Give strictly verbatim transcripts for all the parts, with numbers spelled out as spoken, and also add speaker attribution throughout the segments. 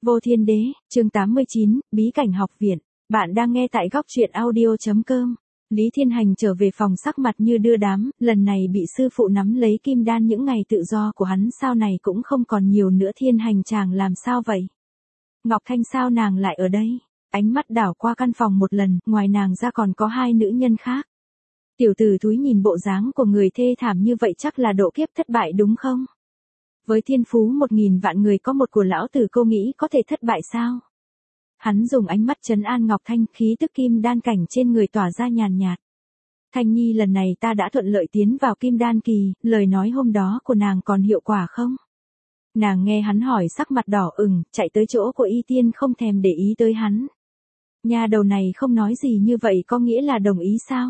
Speaker 1: Vô Thiên Đế, chương tám mươi chín, Bí cảnh học viện. Bạn đang nghe tại góc truyện audio.com. Lý Thiên Hành trở về phòng sắc mặt như đưa đám, lần này bị sư phụ nắm lấy kim đan, những ngày tự do của hắn sau này cũng không còn nhiều nữa. Thiên Hành chàng làm sao vậy? Ngọc Thanh sao nàng lại ở đây? Ánh mắt đảo qua căn phòng một lần, ngoài nàng ra còn có hai nữ nhân khác. Tiểu tử thúi nhìn bộ dáng của người thê thảm như vậy chắc là độ kiếp thất bại đúng không? Với thiên phú một nghìn vạn người có một của lão tử, cô nghĩ có thể thất bại sao? Hắn dùng ánh mắt trấn an Ngọc Thanh, khí tức kim đan cảnh trên người tỏa ra nhàn nhạt. Thanh Nhi, lần này ta đã thuận lợi tiến vào kim đan kỳ, lời nói hôm đó của nàng còn hiệu quả không? Nàng nghe hắn hỏi sắc mặt đỏ ửng, chạy tới chỗ của Y Tiên không thèm để ý tới hắn. Nhà đầu này không nói gì như vậy có nghĩa là đồng ý sao?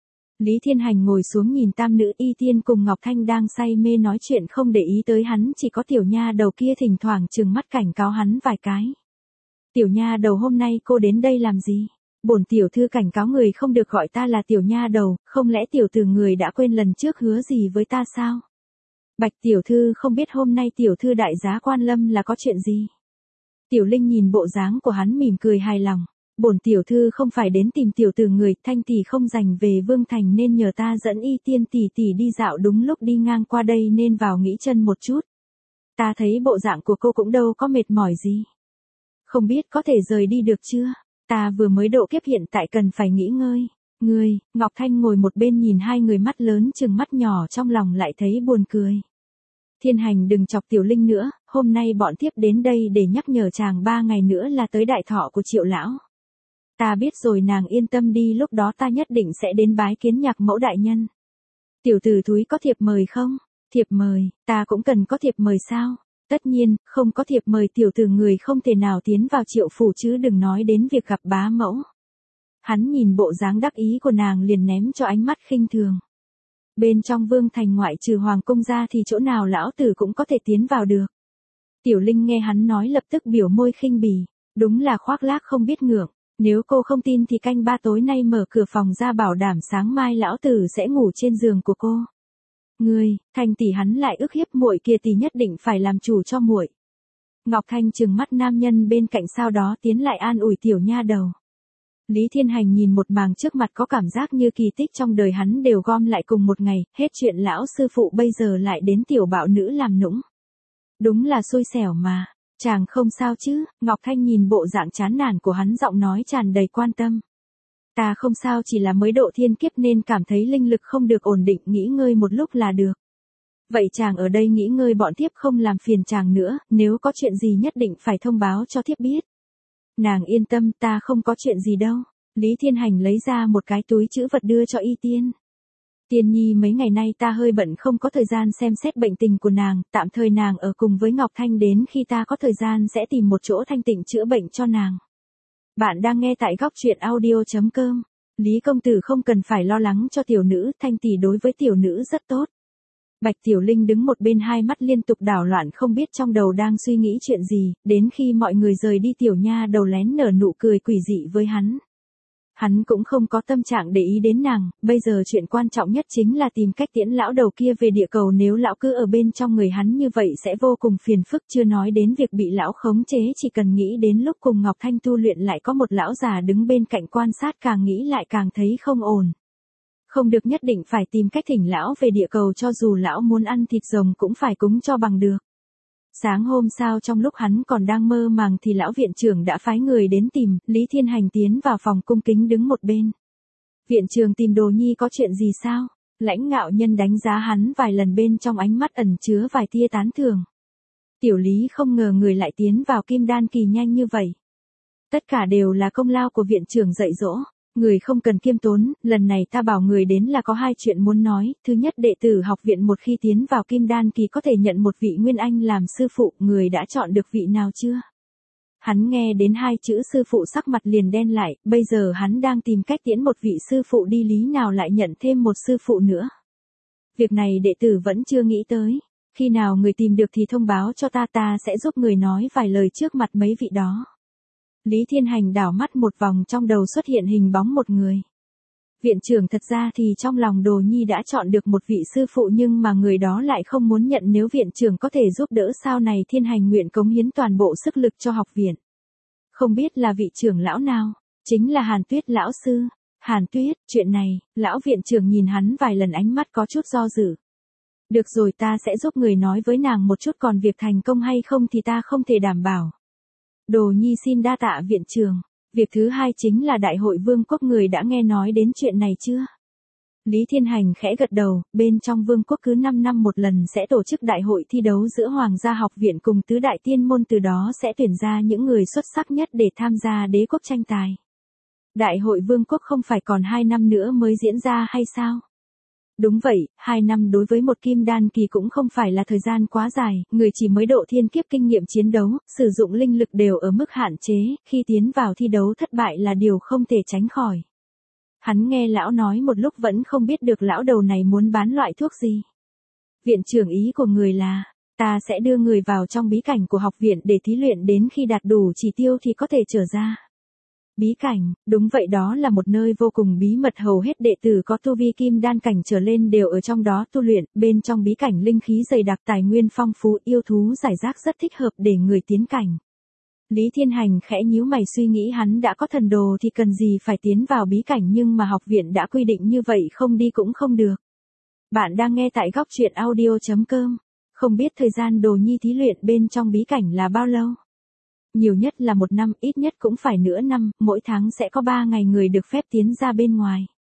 Speaker 1: Lý Thiên Hành ngồi xuống nhìn tam nữ Y Tiên cùng Ngọc Thanh đang say mê nói chuyện không để ý tới hắn, chỉ có tiểu nha đầu kia thỉnh thoảng trừng mắt cảnh cáo hắn vài cái. Tiểu nha đầu, hôm nay cô đến đây làm gì? Bổn tiểu thư cảnh cáo người không được gọi ta là tiểu nha đầu, không lẽ tiểu tử người đã quên lần trước hứa gì với ta sao? Bạch tiểu thư không biết hôm nay tiểu thư đại giá quan lâm là có chuyện gì? Tiểu Linh nhìn bộ dáng của hắn mỉm cười hài lòng. Bổn tiểu thư không phải đến tìm tiểu tử người, Thanh tỷ không rảnh về Vương Thành nên nhờ ta dẫn Y Tiên tỷ tỷ đi dạo, đúng lúc đi ngang qua đây nên vào nghỉ chân một chút. Ta thấy bộ dạng của cô cũng đâu có mệt mỏi gì. Không biết có thể rời đi được chưa? Ta vừa mới độ kiếp, hiện tại cần phải nghỉ ngơi. Ngươi, Ngọc Thanh ngồi một bên nhìn hai người mắt lớn chừng mắt nhỏ, trong lòng lại thấy buồn cười. Thiên Hành đừng chọc Tiểu Linh nữa, hôm nay bọn thiếp đến đây để nhắc nhở chàng ba ngày nữa là tới đại thọ của Triệu lão. Ta biết rồi, nàng yên tâm đi, lúc đó ta nhất định sẽ đến bái kiến Nhạc mẫu đại nhân. Tiểu tử thúi có thiệp mời không? Thiệp mời, ta cũng cần có thiệp mời sao? Tất nhiên, không có thiệp mời tiểu tử người không thể nào tiến vào Triệu phủ chứ đừng nói đến việc gặp bá mẫu. Hắn nhìn bộ dáng đắc ý của nàng liền ném cho ánh mắt khinh thường. Bên trong Vương Thành ngoại trừ hoàng cung ra thì chỗ nào lão tử cũng có thể tiến vào được. Tiểu Linh nghe hắn nói lập tức biểu môi khinh bỉ, đúng là khoác lác không biết ngượng. Nếu cô không tin thì canh ba tối nay mở cửa phòng ra, bảo đảm sáng mai lão tử sẽ ngủ trên giường của cô. Ngươi, Thanh tỷ, hắn lại ức hiếp muội kia thì nhất định phải làm chủ cho muội. Ngọc Thanh trừng mắt nam nhân bên cạnh, sau đó tiến lại an ủi tiểu nha đầu. Lý Thiên Hành nhìn một màn trước mặt có cảm giác như kỳ tích trong đời hắn đều gom lại cùng một ngày, hết chuyện lão sư phụ bây giờ lại đến tiểu bạo nữ làm nũng. Đúng là xui xẻo mà. Chàng không sao chứ? Ngọc Thanh nhìn bộ dạng chán nản của hắn, giọng nói tràn đầy quan tâm. Ta không sao, chỉ là mới độ thiên kiếp nên cảm thấy linh lực không được ổn định, nghỉ ngơi một lúc là được. Vậy chàng ở đây nghỉ ngơi, bọn thiếp không làm phiền chàng nữa, nếu có chuyện gì nhất định phải thông báo cho thiếp biết. Nàng yên tâm, ta không có chuyện gì đâu. Lý Thiên Hành lấy ra một cái túi trữ vật đưa cho Y Tiên. Tiên nhi, mấy ngày nay ta hơi bận không có thời gian xem xét bệnh tình của nàng, tạm thời nàng ở cùng với Ngọc Thanh, đến khi ta có thời gian sẽ tìm một chỗ thanh tịnh chữa bệnh cho nàng. Bạn đang nghe tại góc truyện audio.com. Lý công tử không cần phải lo lắng cho tiểu nữ, Thanh tỷ đối với tiểu nữ rất tốt. Bạch Tiểu Linh đứng một bên, hai mắt liên tục đảo loạn không biết trong đầu đang suy nghĩ chuyện gì, đến khi mọi người rời đi tiểu nha đầu lén nở nụ cười quỷ dị với hắn. Hắn cũng không có tâm trạng để ý đến nàng, bây giờ chuyện quan trọng nhất chính là tìm cách tiễn lão đầu kia về địa cầu, nếu lão cứ ở bên trong người hắn như vậy sẽ vô cùng phiền phức, chưa nói đến việc bị lão khống chế, chỉ cần nghĩ đến lúc cùng Ngọc Thanh tu luyện lại có một lão già đứng bên cạnh quan sát, càng nghĩ lại càng thấy không ổn. Không được, nhất định phải tìm cách thỉnh lão về địa cầu, cho dù lão muốn ăn thịt rồng cũng phải cúng cho bằng được. Sáng hôm sau trong lúc hắn còn đang mơ màng thì lão viện trưởng đã phái người đến tìm, Lý Thiên Hành tiến vào phòng cung kính đứng một bên. Viện trưởng tìm đồ nhi có chuyện gì sao? Lãnh Ngạo Nhân đánh giá hắn vài lần, bên trong ánh mắt ẩn chứa vài tia tán thưởng. Tiểu Lý, không ngờ người lại tiến vào kim đan kỳ nhanh như vậy. Tất cả đều là công lao của viện trưởng dạy dỗ. Người không cần kiêm tốn, lần này ta bảo người đến là có hai chuyện muốn nói. Thứ nhất, đệ tử học viện một khi tiến vào kim đan kỳ có thể nhận một vị nguyên anh làm sư phụ, người đã chọn được vị nào chưa? Hắn nghe đến hai chữ sư phụ sắc mặt liền đen lại, bây giờ hắn đang tìm cách tiễn một vị sư phụ đi, lý nào lại nhận thêm một sư phụ nữa. Việc này đệ tử vẫn chưa nghĩ tới, khi nào người tìm được thì thông báo cho ta, ta sẽ giúp người nói vài lời trước mặt mấy vị đó. Lý Thiên Hành đảo mắt một vòng, trong đầu xuất hiện hình bóng một người. Viện trưởng thật ra thì trong lòng Đồ Nhi đã chọn được một vị sư phụ nhưng mà người đó lại không muốn nhận nếu viện trưởng có thể giúp đỡ sau này Thiên Hành nguyện cống hiến toàn bộ sức lực cho học viện. Không biết là vị trưởng lão nào, chính là Hàn Tuyết lão sư. Hàn Tuyết, chuyện này, lão viện trưởng nhìn hắn vài lần ánh mắt có chút do dự. Được rồi ta sẽ giúp người nói với nàng một chút còn việc thành công hay không thì ta không thể đảm bảo. Đồ Nhi xin đa tạ viện trưởng. Việc thứ hai chính là đại hội vương quốc người đã nghe nói đến chuyện này chưa? Lý Thiên Hành khẽ gật đầu, bên trong vương quốc cứ năm năm một lần sẽ tổ chức đại hội thi đấu giữa Hoàng gia học viện cùng tứ đại tiên môn từ đó sẽ tuyển ra những người xuất sắc nhất để tham gia đế quốc tranh tài. Đại hội vương quốc không phải còn hai năm nữa mới diễn ra hay sao? Đúng vậy, hai năm đối với một kim đan kỳ cũng không phải là thời gian quá dài, người chỉ mới độ thiên kiếp kinh nghiệm chiến đấu, sử dụng linh lực đều ở mức hạn chế, khi tiến vào thi đấu thất bại là điều không thể tránh khỏi. Hắn nghe lão nói một lúc vẫn không biết được lão đầu này muốn bán loại thuốc gì. Viện trưởng ý của người là, ta sẽ đưa người vào trong bí cảnh của học viện để thí luyện đến khi đạt đủ chỉ tiêu thì có thể trở ra. Bí cảnh, đúng vậy đó là một nơi vô cùng bí mật hầu hết đệ tử có tu vi kim đan cảnh trở lên đều ở trong đó tu luyện, bên trong bí cảnh linh khí dày đặc tài nguyên phong phú yêu thú giải rác rất thích hợp để người tiến cảnh. Lý Thiên Hành khẽ nhíu mày suy nghĩ hắn đã có thần đồ thì cần gì phải tiến vào bí cảnh nhưng mà học viện đã quy định như vậy không đi cũng không được. Bạn đang nghe tại góc truyện audio chấm com, không biết thời gian Đồ Nhi thí luyện bên trong bí cảnh là bao lâu? Nhiều nhất là một năm, ít nhất cũng phải nửa năm, mỗi tháng sẽ có ba ngày người được phép tiến ra bên ngoài.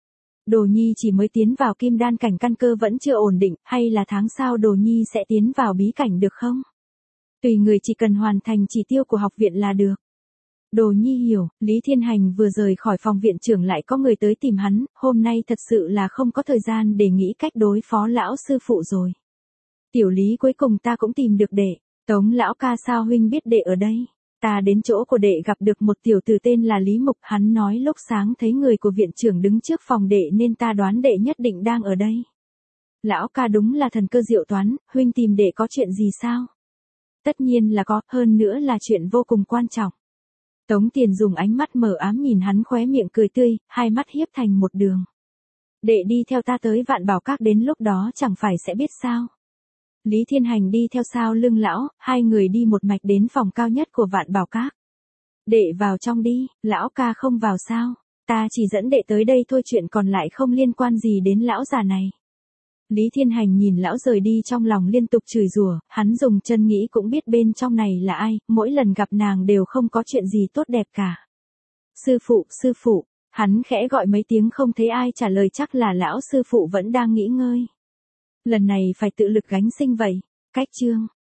Speaker 1: Đồ Nhi chỉ mới tiến vào kim đan cảnh căn cơ vẫn chưa ổn định, hay là tháng sau Đồ Nhi sẽ tiến vào bí cảnh được không? Tùy người chỉ cần hoàn thành chỉ tiêu của học viện là được. Đồ Nhi hiểu, Lý Thiên Hành vừa rời khỏi phòng viện trưởng lại có người tới tìm hắn, hôm nay thật sự là không có thời gian để nghĩ cách đối phó lão sư phụ rồi. Tiểu Lý cuối cùng ta cũng tìm được đệ, Tống lão ca sao huynh biết đệ ở đây? Ta đến chỗ của đệ gặp được một tiểu tử tên là Lý Mục, hắn nói lúc sáng thấy người của viện trưởng đứng trước phòng đệ nên ta đoán đệ nhất định đang ở đây. Lão ca đúng là thần cơ diệu toán, huynh tìm đệ có chuyện gì sao? Tất nhiên là có, hơn nữa là chuyện vô cùng quan trọng. Tống Tiền dùng ánh mắt mờ ám nhìn hắn khóe miệng cười tươi, hai mắt hiếp thành một đường. Đệ đi theo ta tới Vạn Bảo Các đến lúc đó chẳng phải sẽ biết sao. Lý Thiên Hành đi theo sau lưng lão, hai người đi một mạch đến phòng cao nhất của Vạn Bảo Các. Đệ vào trong đi, lão ca không vào sao, ta chỉ dẫn đệ tới đây thôi chuyện còn lại không liên quan gì đến lão già này. Lý Thiên Hành nhìn lão rời đi trong lòng liên tục chửi rủa, hắn dùng chân nghĩ cũng biết bên trong này là ai, mỗi lần gặp nàng đều không có chuyện gì tốt đẹp cả. Sư phụ, sư phụ, hắn khẽ gọi mấy tiếng không thấy ai trả lời chắc là lão sư phụ vẫn đang nghỉ ngơi. Lần này phải tự lực gánh sinh vậy. Cách chương